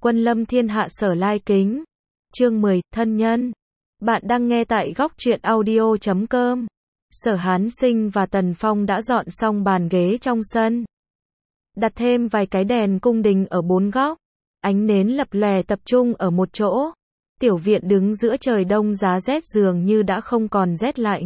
Quân lâm thiên hạ sở lai kính. Chương 10, thân nhân. Bạn đang nghe tại góc truyện audio.com. Sở Hán Sinh và Tần Phong đã dọn xong bàn ghế trong sân. Đặt thêm vài cái đèn cung đình ở bốn góc. Ánh nến lập lòe tập trung ở một chỗ. Tiểu viện đứng giữa trời đông giá rét dường như đã không còn rét lạnh.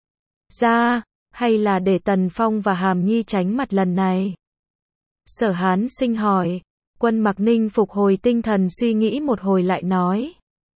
Ra, hay là để Tần Phong và Hàm Nhi tránh mặt lần này? Sở Hán Sinh hỏi. Quân Mặc Ninh phục hồi tinh thần suy nghĩ một hồi lại nói.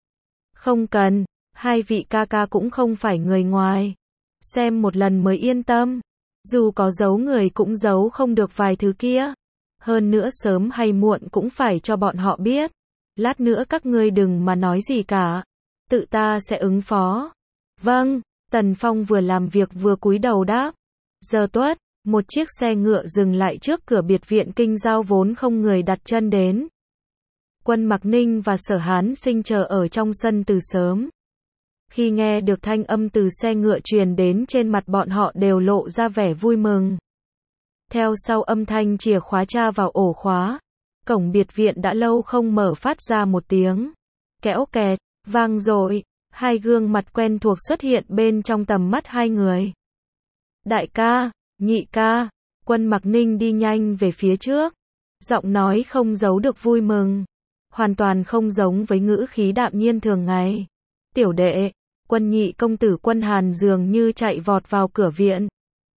Không cần, hai vị ca ca cũng không phải người ngoài. Xem một lần mới yên tâm. Dù có giấu người cũng giấu không được vài thứ kia. Hơn nữa sớm hay muộn cũng phải cho bọn họ biết. Lát nữa các ngươi đừng mà nói gì cả. Tự ta sẽ ứng phó. Vâng, Tần Phong vừa làm việc vừa cúi đầu đáp. Giờ tuất. Một chiếc xe ngựa dừng lại trước cửa biệt viện kinh giao vốn không người đặt chân đến. Quân Mặc Ninh và Sở Hán Sinh chờ ở trong sân từ sớm. Khi nghe được thanh âm từ xe ngựa truyền đến, trên mặt bọn họ đều lộ ra vẻ vui mừng. Theo sau âm thanh chìa khóa tra vào ổ khóa, cổng biệt viện đã lâu không mở phát ra một tiếng kẽo kẹt vang dội, hai gương mặt quen thuộc xuất hiện bên trong tầm mắt hai người. Đại ca, nhị ca. Quân Mặc Ninh đi nhanh về phía trước, giọng nói không giấu được vui mừng, hoàn toàn không giống với ngữ khí đạm nhiên thường ngày. Tiểu đệ. Quân nhị công tử Quân Hàn dường như chạy vọt vào cửa viện,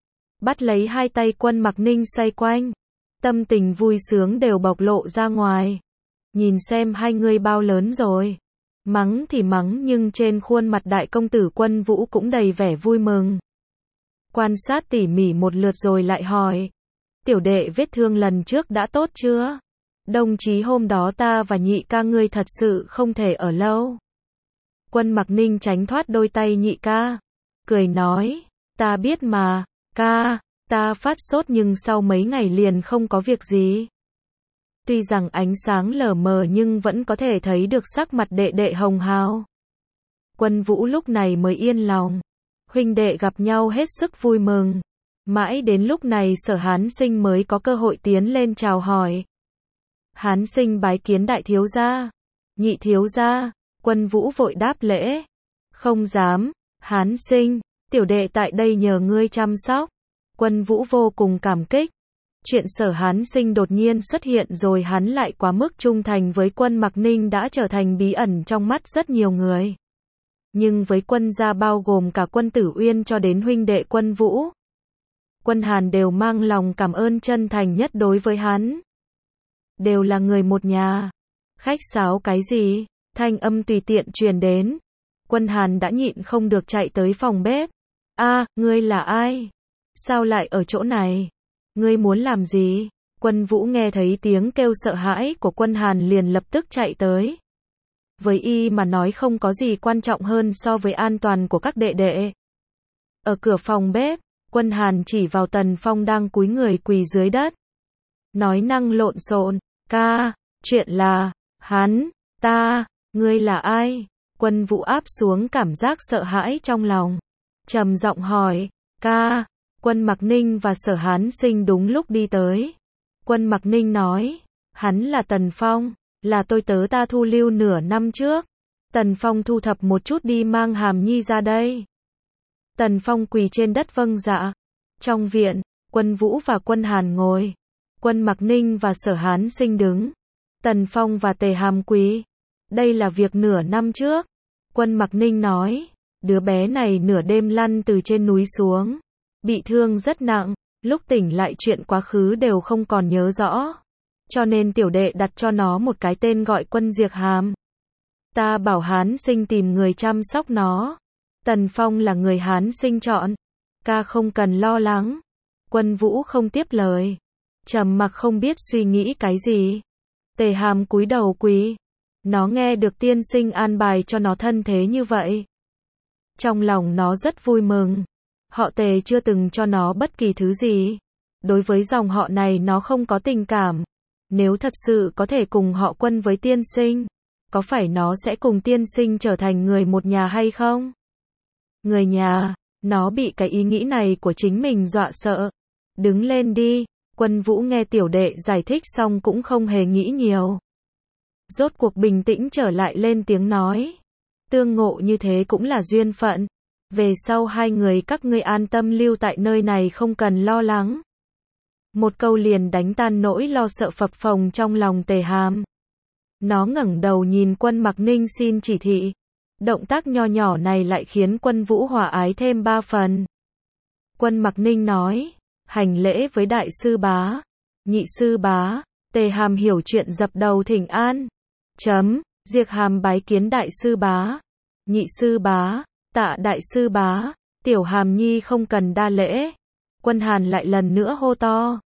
bắt lấy hai tay Quân Mặc Ninh xoay quanh, tâm tình vui sướng đều bộc lộ ra ngoài. Nhìn xem hai người bao lớn rồi. Mắng thì mắng nhưng trên khuôn mặt đại công tử Quân Vũ cũng đầy vẻ vui mừng. Quan sát tỉ mỉ một lượt rồi lại hỏi. Tiểu đệ vết thương lần trước đã tốt chưa? Đồng chí hôm đó ta và nhị ca ngươi thật sự không thể ở lâu. Quân Mặc Ninh tránh thoát đôi tay nhị ca, cười nói. Ta biết mà, ca, ta phát sốt nhưng sau mấy ngày liền không có việc gì. Tuy rằng ánh sáng lờ mờ nhưng vẫn có thể thấy được sắc mặt đệ đệ hồng hào. Quân Vũ lúc này mới yên lòng. Huynh đệ gặp nhau hết sức vui mừng. Mãi đến lúc này Sở Hán Sinh mới có cơ hội tiến lên chào hỏi. Hán Sinh bái kiến đại thiếu gia. Nhị thiếu gia. Quân Vũ vội đáp lễ. Không dám, Hán Sinh, tiểu đệ tại đây nhờ ngươi chăm sóc. Quân Vũ vô cùng cảm kích. Chuyện Sở Hán Sinh đột nhiên xuất hiện rồi hắn lại quá mức trung thành với Quân Mặc Ninh đã trở thành bí ẩn trong mắt rất nhiều người. Nhưng với quân gia bao gồm cả Quân Tử Uyên cho đến huynh đệ Quân Vũ, Quân Hàn đều mang lòng cảm ơn chân thành nhất đối với hắn. Đều là người một nhà. Khách sáo cái gì? Thanh âm tùy tiện truyền đến. Quân Hàn đã nhịn không được chạy tới phòng bếp. Ngươi là ai? Sao lại ở chỗ này? Ngươi muốn làm gì? Quân Vũ nghe thấy tiếng kêu sợ hãi của Quân Hàn liền lập tức chạy tới. Với y mà nói không có gì quan trọng hơn so với an toàn của các đệ đệ. Ở cửa phòng bếp, Quân Hàn chỉ vào Tần Phong đang cúi người quỳ dưới đất. Nói năng lộn xộn. Ca, chuyện là, ngươi là ai? Quân Vũ áp xuống cảm giác sợ hãi trong lòng, trầm giọng hỏi. Ca. Quân Mặc Ninh và Sở Hán Sinh đúng lúc đi tới. Quân Mặc Ninh nói. Hắn là Tần Phong, là tôi tớ ta thu lưu nửa năm trước. Tần Phong thu thập một chút đi mang Hàm Nhi ra đây. Tần Phong quỳ trên đất vâng dạ. Trong viện, Quân Vũ và Quân Hàn ngồi. Quân Mặc Ninh và Sở Hán Sinh đứng. Tần Phong và Tề Hàm quỳ. Đây là việc nửa năm trước. Quân Mặc Ninh nói. Đứa bé này nửa đêm lăn từ trên núi xuống. Bị thương rất nặng. Lúc tỉnh lại chuyện quá khứ đều không còn nhớ rõ. Cho nên tiểu đệ đặt cho nó một cái tên gọi Quân Diệt Hàm. Ta bảo Hán Sinh tìm người chăm sóc nó. Tần Phong là người Hán Sinh chọn. Ca không cần lo lắng. Quân Vũ không tiếp lời. Trầm mặc không biết suy nghĩ cái gì. Tề Hàm cúi đầu quỳ. Nó nghe được tiên sinh an bài cho nó thân thế như vậy. Trong lòng nó rất vui mừng. Họ Tề chưa từng cho nó bất kỳ thứ gì. Đối với dòng họ này nó không có tình cảm. Nếu thật sự có thể cùng họ Quân với tiên sinh, có phải nó sẽ cùng tiên sinh trở thành người một nhà hay không? Người nhà, nó bị cái ý nghĩ này của chính mình dọa sợ. Đứng lên đi. Quân Vũ nghe tiểu đệ giải thích xong cũng không hề nghĩ nhiều. rốt cuộc bình tĩnh trở lại lên tiếng nói. Tương ngộ như thế cũng là duyên phận. Về sau hai người các ngươi an tâm lưu tại nơi này không cần lo lắng. Một câu liền đánh tan nỗi lo sợ phập phồng trong lòng Tề Hàm. Nó ngẩng đầu nhìn Quân Mặc Ninh xin chỉ thị. Động tác nho nhỏ này lại khiến Quân Vũ hòa ái thêm 3 phần. Quân Mặc Ninh nói, hành lễ với đại sư bá, nhị sư bá. Tề Hàm hiểu chuyện dập đầu thỉnh an. Diệp Hàm bái kiến đại sư bá, nhị sư bá, tạ đại sư bá. Tiểu Hàm nhi không cần đa lễ. Quân Hàn lại lần nữa hô to.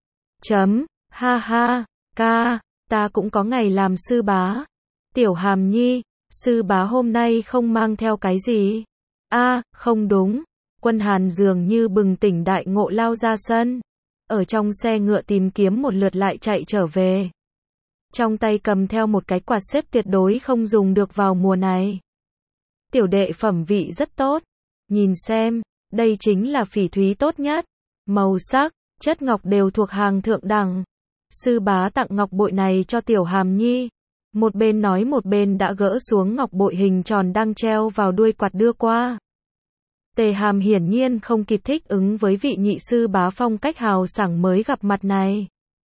Ha ha, ca, ta cũng có ngày làm sư bá. Tiểu Hàm nhi, sư bá hôm nay không mang theo cái gì? Không đúng. Quân Hàn dường như bừng tỉnh đại ngộ lao ra sân. Ở trong xe ngựa tìm kiếm một lượt lại chạy trở về. Trong tay cầm theo một cái quạt xếp tuyệt đối không dùng được vào mùa này. Tiểu đệ phẩm vị rất tốt. Nhìn xem, đây chính là phỉ thúy tốt nhất. Màu sắc, chất ngọc đều thuộc hàng thượng đẳng. Sư bá tặng ngọc bội này cho Tiểu Hàm nhi. Một bên nói một bên đã gỡ xuống ngọc bội hình tròn đang treo vào đuôi quạt đưa qua. Tề Hàm hiển nhiên không kịp thích ứng với vị nhị sư bá phong cách hào sảng mới gặp mặt này.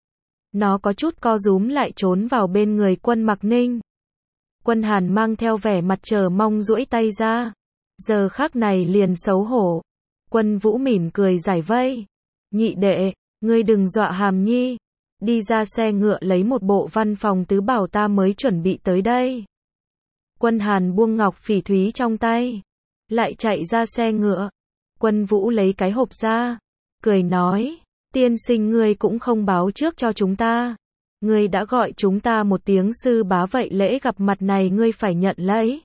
Nó có chút co rúm lại trốn vào bên người Quân Mặc Ninh. Quân Hàn mang theo vẻ mặt chờ mong duỗi tay ra. Giờ khắc này liền xấu hổ. Quân Vũ mỉm cười giải vây. Nhị đệ, ngươi đừng dọa Hàm nhi. Đi ra xe ngựa lấy một bộ văn phòng tứ bảo ta mới chuẩn bị tới đây. Quân Hàn buông ngọc phỉ thúy trong tay. Lại chạy ra xe ngựa. Quân Vũ lấy cái hộp ra. Cười nói. Tiên sinh ngươi cũng không báo trước cho chúng ta. Ngươi đã gọi chúng ta một tiếng sư bá vậy lễ gặp mặt này ngươi phải nhận lấy.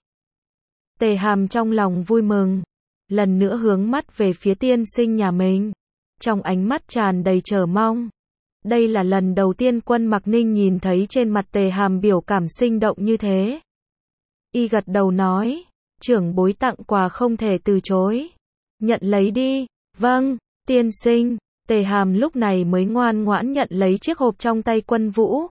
Tề Hàm trong lòng vui mừng. Lần nữa hướng mắt về phía tiên sinh nhà mình. Trong ánh mắt tràn đầy chờ mong. Đây là lần đầu tiên Quân Mặc Ninh nhìn thấy trên mặt Tề Hàm biểu cảm sinh động như thế. Y gật đầu nói. Trưởng bối tặng quà không thể từ chối. Nhận lấy đi. Vâng, tiên sinh. Tề Hàm lúc này mới ngoan ngoãn nhận lấy chiếc hộp trong tay Quân Vũ.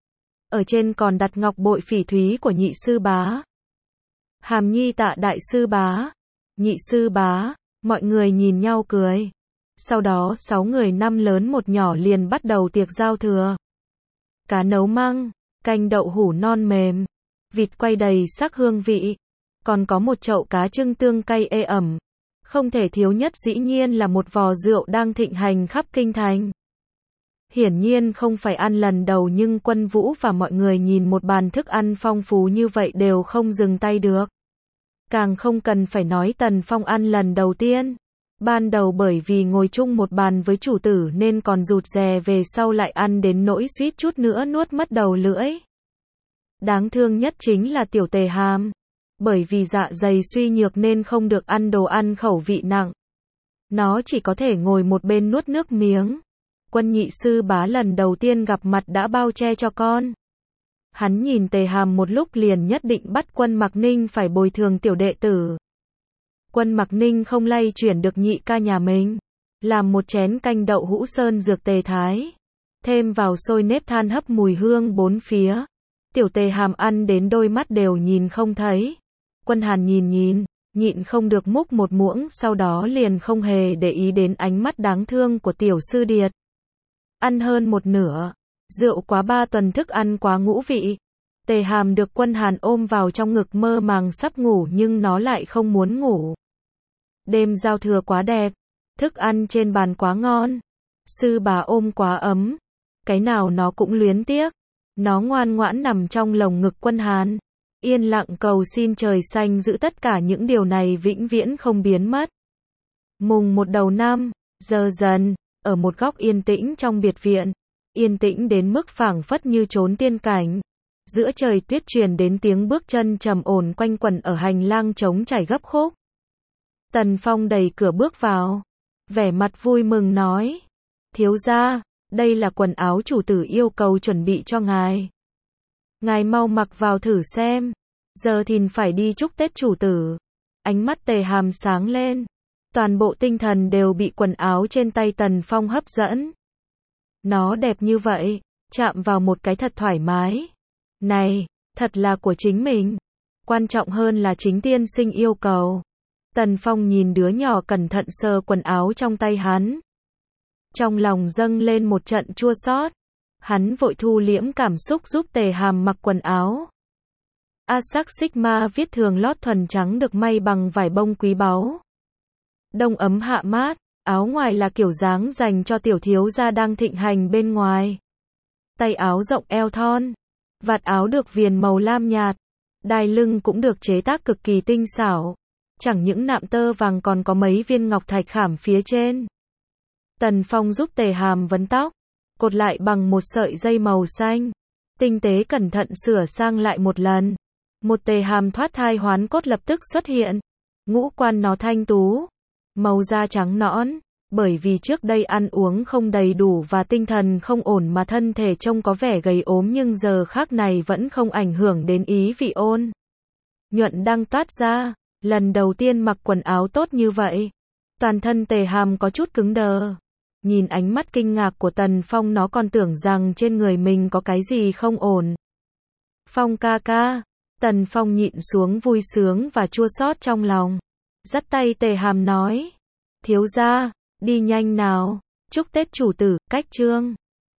Ở trên còn đặt ngọc bội phỉ thúy của nhị sư bá. Hàm nhi tạ đại sư bá. Nhị sư bá. Mọi người nhìn nhau cười. Sau đó 6 người năm lớn một nhỏ liền bắt đầu tiệc giao thừa. Cá nấu măng, canh đậu hũ non mềm, vịt quay đầy sắc hương vị. Còn có một chậu cá trưng tương cay ê ẩm. Không thể thiếu nhất dĩ nhiên là một vò rượu đang thịnh hành khắp kinh thành. Hiển nhiên không phải ăn lần đầu nhưng Quân Vũ và mọi người nhìn một bàn thức ăn phong phú như vậy đều không dừng tay được. Càng không cần phải nói Tần Phong ăn lần đầu tiên. Ban đầu bởi vì ngồi chung một bàn với chủ tử nên còn rụt rè về sau lại ăn đến nỗi suýt chút nữa nuốt mất đầu lưỡi. Đáng thương nhất chính là tiểu Tề Hàm. Bởi vì dạ dày suy nhược nên không được ăn đồ ăn khẩu vị nặng. Nó chỉ có thể ngồi một bên nuốt nước miếng. Quân nhị sư bá lần đầu tiên gặp mặt đã bao che cho con. Hắn nhìn Tề Hàm một lúc liền nhất định bắt Quân Mặc Ninh phải bồi thường tiểu đệ tử. Quân Mặc Ninh không lay chuyển được nhị ca nhà mình. Làm một chén canh đậu hũ sơn dược tề thái. Thêm vào sôi nếp than hấp mùi hương bốn phía. Tiểu Tề Hàm ăn đến đôi mắt đều nhìn không thấy. Quân Hàn nhìn, nhịn không được múc một muỗng sau đó liền không hề để ý đến ánh mắt đáng thương của tiểu sư điệt. Ăn hơn một nửa. Rượu quá 3 tuần thức ăn quá ngũ vị. Tề Hàm được Quân Hàn ôm vào trong ngực mơ màng sắp ngủ nhưng nó lại không muốn ngủ. Đêm giao thừa quá đẹp. Thức ăn trên bàn quá ngon. Sư bà ôm quá ấm. Cái nào nó cũng luyến tiếc. Nó ngoan ngoãn nằm trong lồng ngực Quân Hàn. Yên lặng cầu xin trời xanh giữ tất cả những điều này vĩnh viễn không biến mất. Mùng 1 đầu năm, giờ dần, ở một góc yên tĩnh trong biệt viện. Yên tĩnh đến mức phảng phất như trốn tiên cảnh. Giữa trời tuyết truyền đến tiếng bước chân trầm ổn quanh quẩn ở hành lang trống trải gấp khúc. Tần Phong đẩy cửa bước vào. Vẻ mặt vui mừng nói. Thiếu gia, đây là quần áo chủ tử yêu cầu chuẩn bị cho ngài. Ngài mau mặc vào thử xem. Giờ thìn phải đi chúc Tết chủ tử. Ánh mắt Tề Hàm sáng lên. Toàn bộ tinh thần đều bị quần áo trên tay Tần Phong hấp dẫn. Nó đẹp như vậy, chạm vào một cái thật thoải mái. Này, Thật là của chính mình. Quan trọng hơn là chính tiên sinh yêu cầu. Tần Phong nhìn đứa nhỏ cẩn thận sờ quần áo trong tay hắn. Trong lòng dâng lên một trận chua xót. Hắn vội thu liễm cảm xúc giúp Tề Hàm mặc quần áo. Asac Sigma viết thường lót thuần trắng được may bằng vải bông quý báu. Đông ấm hạ mát, áo ngoài là kiểu dáng dành cho tiểu thiếu gia đang thịnh hành bên ngoài. Tay áo rộng eo thon, vạt áo được viền màu lam nhạt, đai lưng cũng được chế tác cực kỳ tinh xảo. Chẳng những nạm tơ vàng còn có mấy viên ngọc thạch khảm phía trên. Tần Phong giúp Tề Hàm vấn tóc, cột lại bằng một sợi dây màu xanh. Tinh tế cẩn thận sửa sang lại một lần. Một Tề Hàm thoát thai hoán cốt lập tức xuất hiện. Ngũ quan nó thanh tú, màu da trắng nõn, bởi vì trước đây ăn uống không đầy đủ và tinh thần không ổn mà thân thể trông có vẻ gầy ốm, nhưng giờ khác này vẫn không ảnh hưởng đến ý vị ôn nhuận đang toát ra. Lần đầu tiên mặc quần áo tốt như vậy, toàn thân Tề Hàm có chút cứng đờ. Nhìn ánh mắt kinh ngạc của Tần Phong, nó còn tưởng rằng trên người mình có cái gì không ổn. Phong ca ca. Tần Phong nhịn xuống vui sướng và chua xót trong lòng. Dắt tay Tề Hàm nói. Thiếu gia, đi nhanh nào. Chúc Tết chủ tử, cách chương.